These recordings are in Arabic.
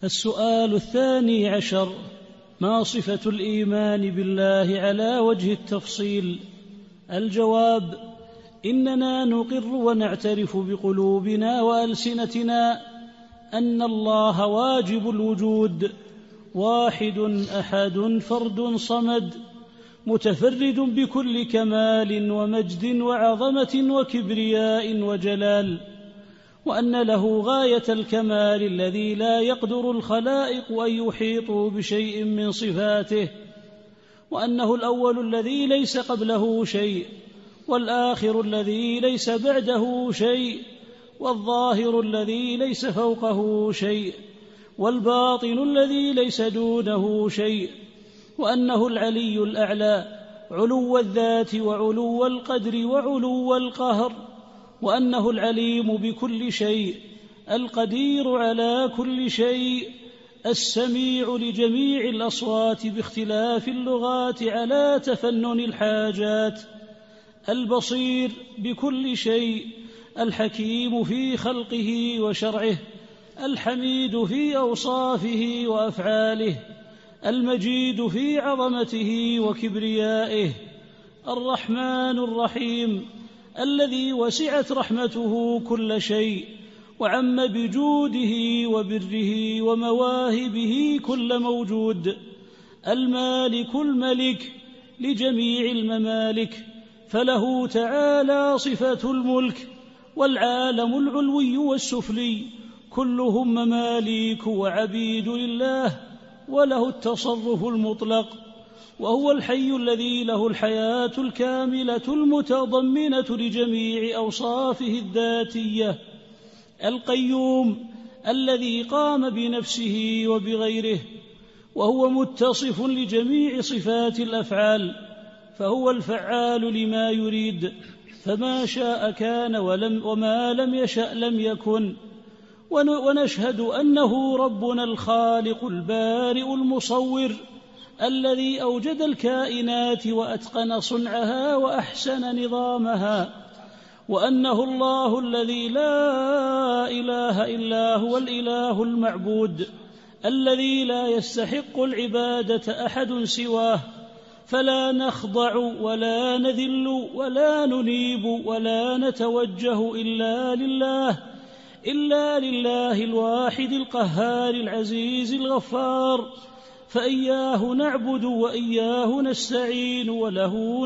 السؤال 12: ما صفة الإيمان بالله على وجه التفصيل؟ الجواب: إننا نقر ونعترف بقلوبنا وألسنتنا أن الله واجب الوجود، واحد أحد فرد صمد، متفرد بكل كمال ومجد وعظمة وكبرياء وجلال، وأن له غاية الكمال الذي لا يقدر الخلائق أن يحيطوا بشيء من صفاته، وأنه الأول الذي ليس قبله شيء، والآخر الذي ليس بعده شيء، والظاهر الذي ليس فوقه شيء، والباطن الذي ليس دونه شيء، وأنه العلي الأعلى علو الذات وعلو القدر وعلو القهر، وأنه العليم بكل شيء، القدير على كل شيء، السميع لجميع الأصوات باختلاف اللغات على تفنن الحاجات، البصير بكل شيء، الحكيم في خلقه وشرعه، الحميد في أوصافه وأفعاله، المجيد في عظمته وكبريائه، الرحمن الرحيم الذي وسعت رحمته كل شيء وعم بجوده وبره ومواهبه كل موجود، المالك الملك لجميع الممالك، فله تعالى صفة الملك، والعالم العلوي والسفلي كلهم مماليك وعبيد لله، وله التصرف المطلق، وهو الحي الذي له الحياة الكاملة المتضمنة لجميع أوصافه الذاتية، القيوم الذي قام بنفسه وبغيره، وهو متصف لجميع صفات الأفعال، فهو الفعال لما يريد، فما شاء كان وما لم يشأ لم يكن. ونشهد أنه ربنا الخالق البارئ المصور الذي أوجد الكائنات وأتقن صنعها وأحسن نظامها، وأنه الله الذي لا إله إلا هو الإله المعبود الذي لا يستحق العبادة أحد سواه، فلا نخضع ولا نذل ولا ننيب ولا نتوجه إلا لله الواحد القهار العزيز الغفار، فإياه نعبد وإياه نستعين، وله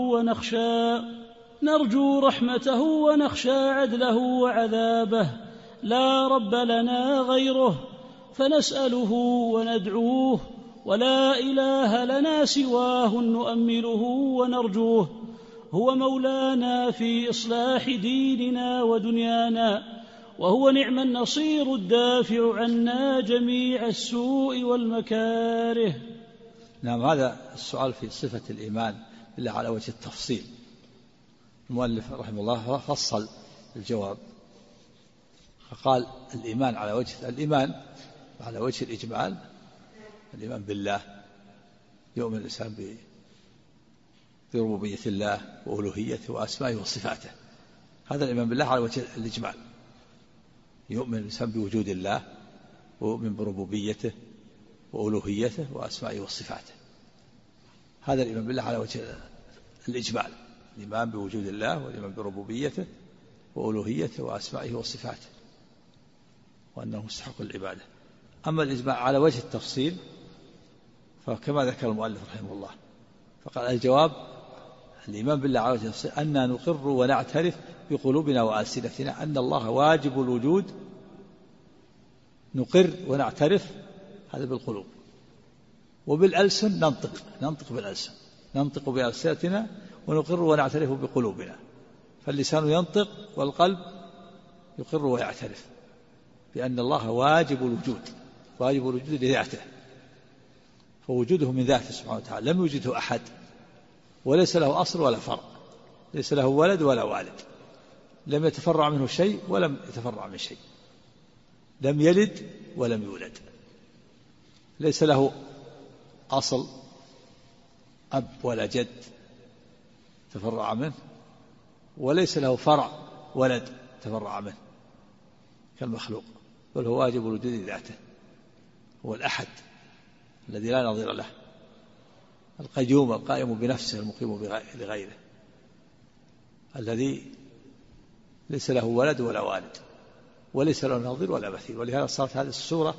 نرجو رحمته ونخشى عدله وعذابه، لا رب لنا غيره، فنسأله وندعوه، ولا إله لنا سواه نؤمله ونرجوه، هو مولانا في إصلاح ديننا ودنيانا، وهو نعم النصير الدافع عنا جميع السوء والمكاره. نعم، هذا السؤال في صفة الإيمان بالله على وجه التفصيل. المؤلف رحمه الله فصل الجواب فقال الإيمان على وجه الإجمال، الإيمان بالله، يؤمن الإنسان بربوبية الله وألوهيته وأسمائه وصفاته، هذا الإيمان بالله على وجه الإجمال. يؤمن الإنسان بوجود الله ويؤمن بربوبيته وألوهيته وأسمائه وصفاته، هذا الإيمان بالله على وجه الإجمال، الإيمان بوجود الله والإيمان بربوبيته وألوهيته وأسمائه وصفاته، وأنه مستحق العبادة. أما الإجمال على وجه التفصيل فكما ذكر المؤلف رحمه الله، فقال الجواب: الإيمان بالله على وجه التفصيل أننا نقر ونعترف بقلوبنا وألسنتنا أن الله واجب الوجود. نقر ونعترف هذا بالقلوب، وبالألسن ننطق بالألسن، ننطق بألسنتنا ونقر ونعترف بقلوبنا، فاللسان ينطق والقلب يقر ويعترف بأن الله واجب الوجود لذاته، فوجوده من ذاته سبحانه وتعالى، لم يوجده أحد، وليس له أصل ولا فرع، ليس له ولد ولا والد، لم يتفرع منه شيء ولم يتفرع من شيء، لم يلد ولم يولد، ليس له أصل أب ولا جد تفرع منه، وليس له فرع ولد تفرع منه كالمخلوق، بل هو واجب الوجود لذاته. هو الأحد الذي لا نظير له، القيوم القائم بنفسه المقيم لغيره، الذي ليس له ولد ولا والد وليس له نظير ولا مثيل. ولهذا صارت هذه السورة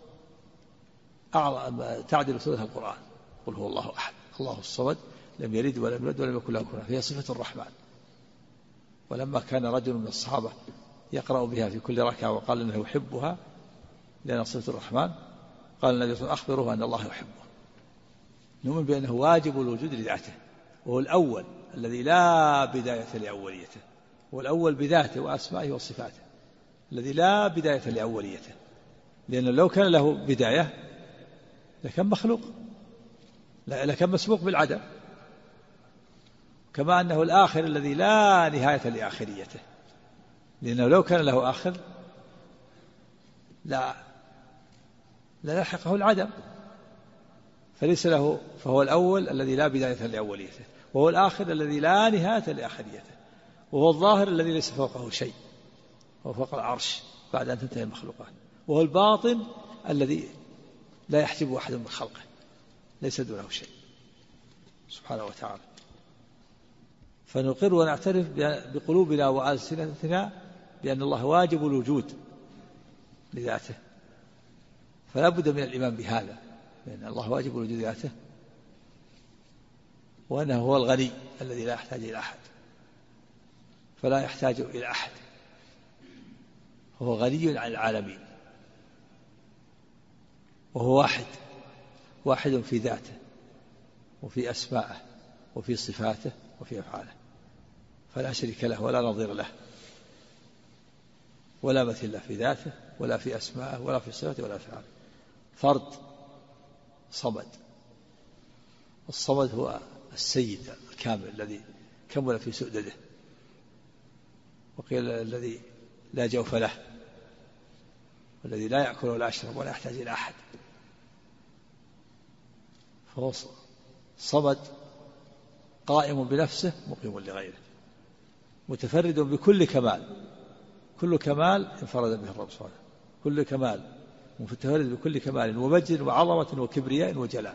تعدل ثلث القرآن. قل هو الله أحد الله الصمد لم يلد ولم يولد ولم يكن له كفوا أحد، هي صفة الرحمن. ولما كان رجل من الصحابة يقرأ بها في كل ركعة وقال إنه يحبها لأن صفة الرحمن، قال النبي صلى الله عليه وسلم أخبره أن الله يحبه. نؤمن بأنه واجب الوجود لذاته، وهو الأول الذي لا بداية لأوليته، هو الأول بذاته وأسمائه وصفاته الذي لا بداية لأوليته، لأنه لو كان له بداية لكان مخلوق، لكان مسبوق بالعدم. كما أنه الآخر الذي لا نهاية لآخريته، لأنه لو كان له آخر لا لحقه العدم، فليس له، فهو الأول الذي لا بداية لأوليته، وهو الآخر الذي لا نهاية لآخريته، وهو الظاهر الذي ليس فوقه شيء، وهو فوق العرش بعد أن تنتهي المخلوقات، وهو الباطن الذي لا يحجب أحد من خلقه، ليس دونه شيء سبحانه وتعالى. فنقر ونعترف بقلوبنا وألسنتنا بأن الله واجب الوجود لذاته، فلا بد من الإيمان بهذا، لأن الله واجب الوجود لذاته، وأنه هو الغني الذي لا يحتاج إلى أحد، فلا يحتاج إلى أحد، هو غني عن العالمين، وهو واحد في ذاته وفي أسمائه وفي صفاته وفي أفعاله، فلا شريك له ولا نظير له ولا مثيل له في ذاته ولا في أسمائه ولا في صفاته ولا في أفعاله. فرد صمد، الصمد هو السيد الكامل الذي كمل في سؤدده، وقيل الذي لا جوف له والذي لا يأكل ولا يشرب ولا يحتاج إلى أحد، فهو صمد قائم بنفسه مقيم لغيره، متفرد بكل كمال، كل كمال انفرد به الرب سبحانه، كل كمال متفرد بكل كمال ومجد وعظمة وكبرياء وجلال،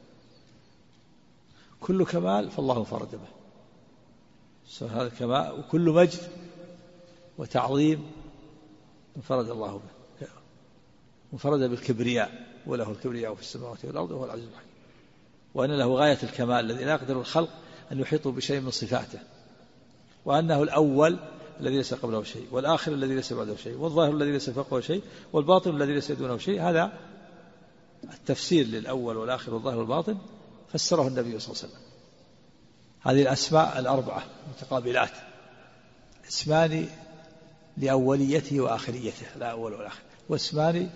كل كمال فالله انفرد به هذا الكمال، وكل مجد وتعظيم انفرد الله به، انفرد بالكبرياء، وله الكبرياء في السماوات والأرض وهو العزيز الحكيم، وأن له غاية الكمال الذي لا يقدر الخلق أن يحيطوا بشيء من صفاته، وأنه الأول الذي ليس قبله شيء، والآخر الذي ليس بعده شيء، والظاهر الذي ليس فوقه شيء، والباطن الذي ليس دونه شيء. هذا التفسير للأول والآخر والظاهر والباطن فسره النبي صلى الله عليه وسلم. هذه الأسماء الأربعة متقابلات، اسمان لأوليته وآخريته، لا أول والآخر، واسمان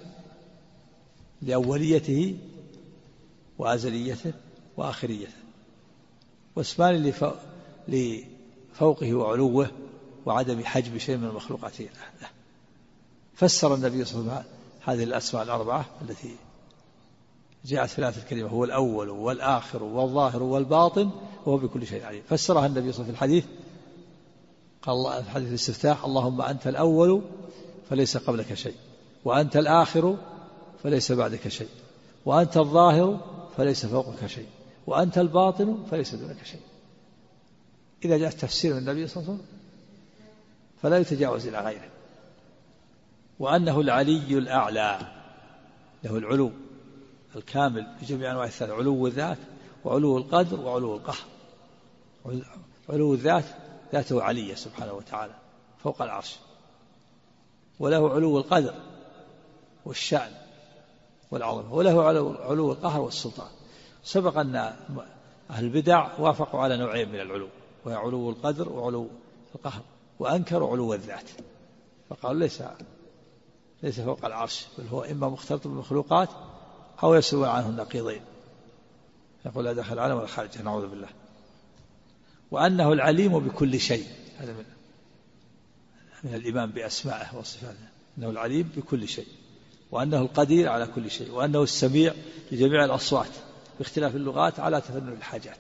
لأوليته وأزليته وآخريته، واسمان لفوقه وعلوه وعدم حجب شيء من المخلوقات له. فسر النبي صلى الله عليه وسلم هذه الأسماء الأربعة التي جاءت في الآية الكريمة، هو الأول والآخر والظاهر والباطن وهو بكل شيء عليم. فسرها النبي صلى الله عليه وسلم في الحديث، قال الله في حديث الاستفتاح: اللهم أنت الأول فليس قبلك شيء، وأنت الآخر فليس بعدك شيء، وأنت الظاهر فليس فوقك شيء، وأنت الباطن فليس دونك شيء. إذا جاء تفسير من النبي صلى الله عليه وسلم فلا يتجاوز إلى غيره. وأنه العلي الأعلى، له العلو الكامل بجميع أنواع الثلاث، علو الذات وعلو القدر وعلو القهر. علو الذات ذاته علية سبحانه وتعالى فوق العرش، وله علو القدر والشأن والعظمة، وله علو القهر والسلطان. سبق أن أهل البدع وافقوا على نوعين من العلو، وهي علو القدر وعلو القهر، وأنكروا علو الذات، فقالوا ليس فوق العرش، بل هو إما مختلط بالمخلوقات أو يسوى عنه النقيضين، يقول لا داخل العالم ولا خارجه، نعوذ بالله. وأنه العليم بكل شيء، هذا من الإيمان بأسمائه وصفاته، أنه العليم بكل شيء، وأنه القدير على كل شيء، وأنه السميع لجميع الأصوات باختلاف اللغات على تفنن الحاجات،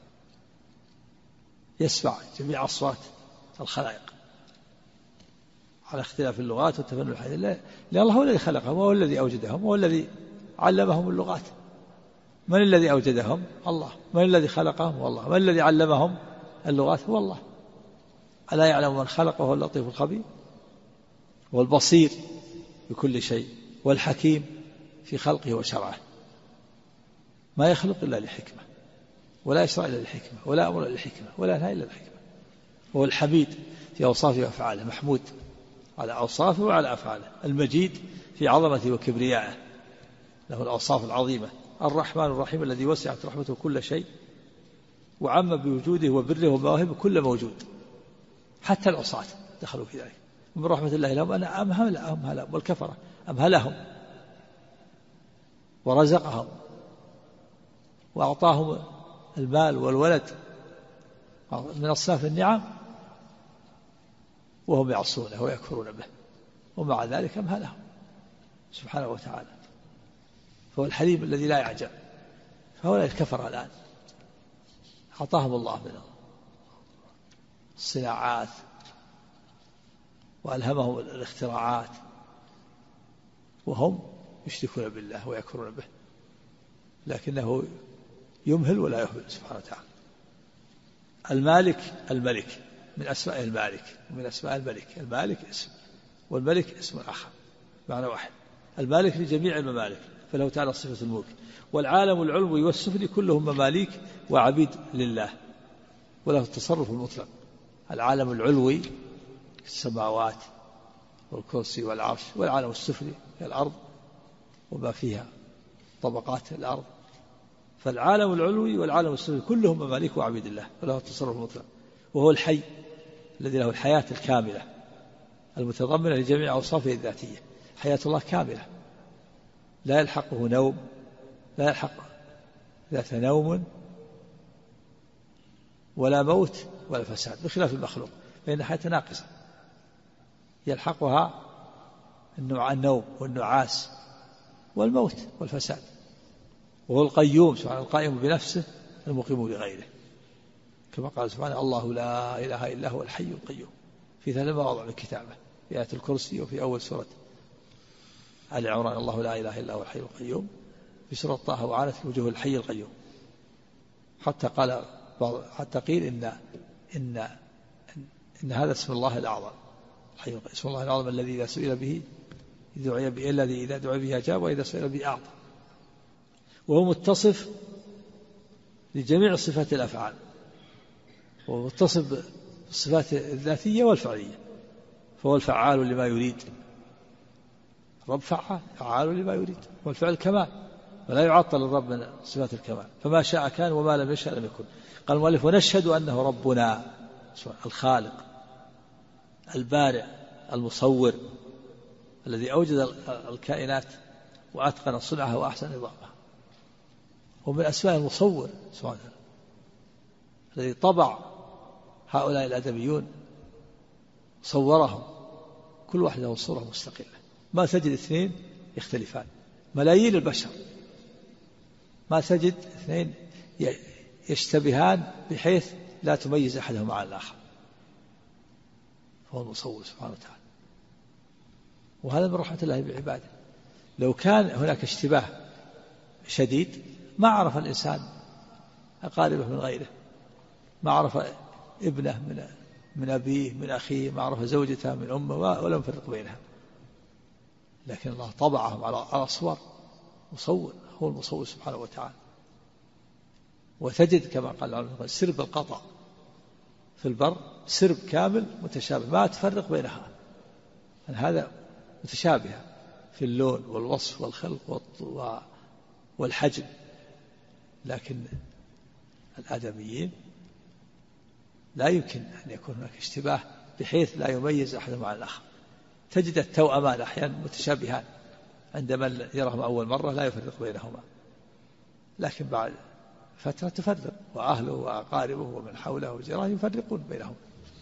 يسمع جميع أصوات الخلائق على اختلاف اللغات وتفنن الحاجات، لأن الله هو الذي خلقهم وهو الذي أوجدهم وهو الذي علمهم اللغات. من الذي أوجدهم؟ الله. من الذي خلقهم؟ والله. من الذي علمهم اللغات؟ هو الله. ألا يعلم من خلق وهو اللطيف الخبير والبصير بكل شيء والحكيم في خلقه وشرعه. ما يخلق إلا لحكمة، ولا يشرع إلا لحكمة، ولا أمر إلا لحكمة، ولا نهى إلا لحكمة. هو الحميد في أوصافه وأفعاله، محمود على أوصافه وعلى أفعاله، المجيد في عظمته وكبريائه، له الأوصاف العظيمة. الرحمن الرحيم الذي وسعت رحمته كل شيء وعم بوجوده وبره ومواهبه كل موجود، حتى العصاة دخلوا في ذلك. من رحمة الله لهم أن أمهلهم والكفرة أمهلهم ورزقهم وأعطاهم المال والولد من أصناف النعم وهم يعصونه ويكفرون به، ومع ذلك أمهلهم سبحانه وتعالى. فهو الحليم الذي لا يعجب. فهؤلاء الكفر الآن أعطاهم الله من الصناعات وألهمهم الاختراعات، وهم يشركون بالله ويكفرون به، لكنه يمهل ولا يهمل سبحانه وتعالى. الملك من أسماء المالك، ومن أسماء المالك اسم، والملك اسم آخر معنى واحد. المالك لجميع الممالك، فله تعالى صفة الملك. والعالم العلوي والسفلي كلهم مماليك وعبيد لله، وله التصرف المطلق. العالم العلوي السماوات والكرسي والعرش، والعالم السفلي الأرض وما فيها طبقات الأرض. فالعالم العلوي والعالم السفلي كلهم مماليك وعبيد الله، وله التصرف المطلق. وهو الحي الذي له الحياة الكاملة المتضمنة لجميع أوصافه الذاتية. حياة الله كاملة، لا يلحقه نوم، لا يلحق ذات نوم ولا موت ولا فساد، بخلاف المخلوق فإن حياة ناقصة يلحقها النوم والنعاس والموت والفساد. وهو القيوم سبحانه، القائم بنفسه المقيم بغيره، كما قال سبحانه: الله لا إله إلا هو الحي القيوم، في 3 مواضع من كتابه، في آية الكرسي وفي أول سورة آل عمران الله لا إله إلا هو الحي القيوم، في سورة طه وعانت وجوه الحي القيوم. حتى قيل إن هذا اسم الله الأعظم، اسم الله الأعظم الذي إذا سئل به دعي به، الذي إذا دعي به أجاب وإذا سئل به أعطى. وهو متصف لجميع صفات الأفعال، وهو متصف بالصفات الذاتية والفعلية، فهو الفعال لما يريد. الرب فعال لما يريد، والفعل كمال، ولا يعطل الرب من صفات الكمال، فما شاء كان وما لم يشاء لم يكن. قال المؤلف: ونشهد أنه ربنا الخالق البارئ المصور الذي أوجد الكائنات وأتقن صنعها وأحسن نظامها. ومن أسماء المصور سبحانه وتعالى الذي طبع هؤلاء الأدبيون، صورهم كل واحد له صورة مستقلة، ما تجد 2 يختلفان. ملايين البشر ما تجد 2 يشتبهان بحيث لا تميز أحدهما عن الآخر. فهو المصور سبحانه وتعالى، وهذا من رحمة الله بعباده. لو كان هناك اشتباه شديد ما عرف الإنسان أقاربه من غيره، ما عرف ابنه من أبيه من أخيه، ما عرف زوجته من أمه، ولم يفرق بينها. لكن الله طبعهم على صور، مصور، هو المصور سبحانه وتعالى. وتجد كما قال العلماء سرب القطع في البر، سرب كامل متشابه ما تفرق بينها، هذا متشابهة في اللون والوصف والخلق والحجم. لكن الآدميين لا يمكن أن يكون هناك اشتباه بحيث لا يميز أحدهما عن الآخر. تجد التوأمان أحيانا متشابهان، عندما يرهم أول مرة لا يفرق بينهما، لكن بعد فترة تفرق، وأهله وأقاربه ومن حوله وجيرانه يفرقون بينهم.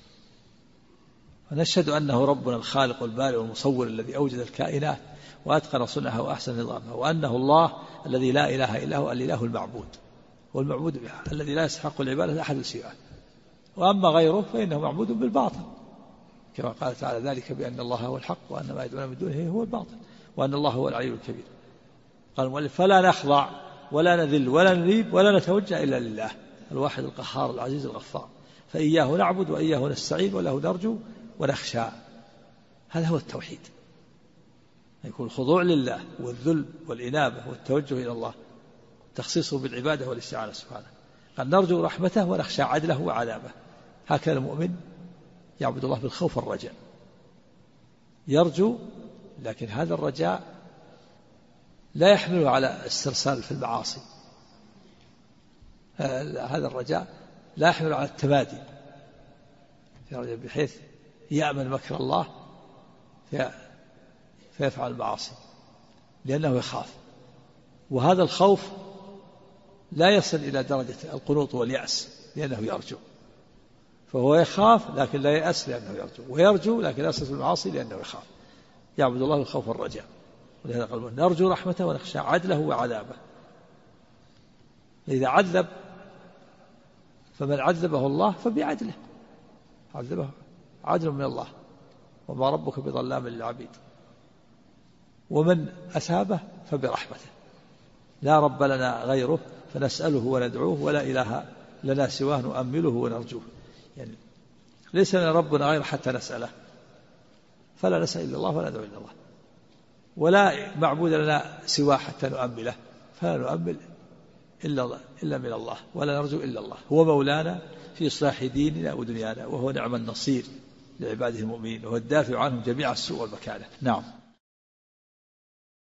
ونشهد أنه ربنا الخالق البارئ والمصور الذي أوجد الكائنات وأتقن صنعها وأحسن نظامها، وأنه الله الذي لا إله إلا هو الإله المعبود، والمعبود الذي لا يستحق العبادة أحد سواه، وأما غيره فإنه معبود بالباطل، كما قال تعالى: ذلك بأن الله هو الحق وأن ما يدعون من دونه هو الباطل وأن الله هو العلي الكبير. قال المؤلف فلا نخضع ولا نذل ولا نريب ولا نتوجه إلا لله الواحد القهار العزيز الغفار، فإياه نعبد وإياه نستعين وله نرجو ونخشى. هذا هو التوحيد، يكون الخضوع لله والذل والإنابة والتوجه إلى الله، تخصيصه بالعبادة والاستعانة سبحانه. قال نرجو رحمته ونخشى عدله وعذابه. هكذا المؤمن يعبد الله بالخوف والرجاء، يرجو، لكن هذا الرجاء لا يحمله على استرسال في المعاصي، هذا الرجاء لا يحمله على التمادي بحيث يأمن مكر الله فيفعل المعاصي لأنه يخاف. وهذا الخوف لا يصل إلى درجة القنوط واليأس لأنه يرجو، فهو يخاف لكن لا يأس لأنه يرجو، ويرجو لكن لا يصل في المعاصي لأنه يخاف. يعبد الله بالخوف والرجاء، ولهذا قال نرجو رحمته ونخشى عدله وعذابه. إذا عذب فمن عذبه الله فبعدله، عذبه عدل من الله وما ربك بظلام للعبيد، ومن أثابه فبرحمته. لا رب لنا غيره فنسأله وندعوه ولا إله لنا سواه نؤمله ونرجوه. يعني ليس لنا ربنا غير حتى نسأله، فلا نسأل إلا الله ولا ندعو إلا الله، ولا معبود لنا سواه حتى نؤمله، فلا نؤمل إلا من الله، ولا نرجو إلا الله. هو مولانا في إصلاح ديننا ودنيانا، وهو نعم النصير لعباده المؤمنين، وهو الدافع عنهم جميع السوء والمكاره. نعم.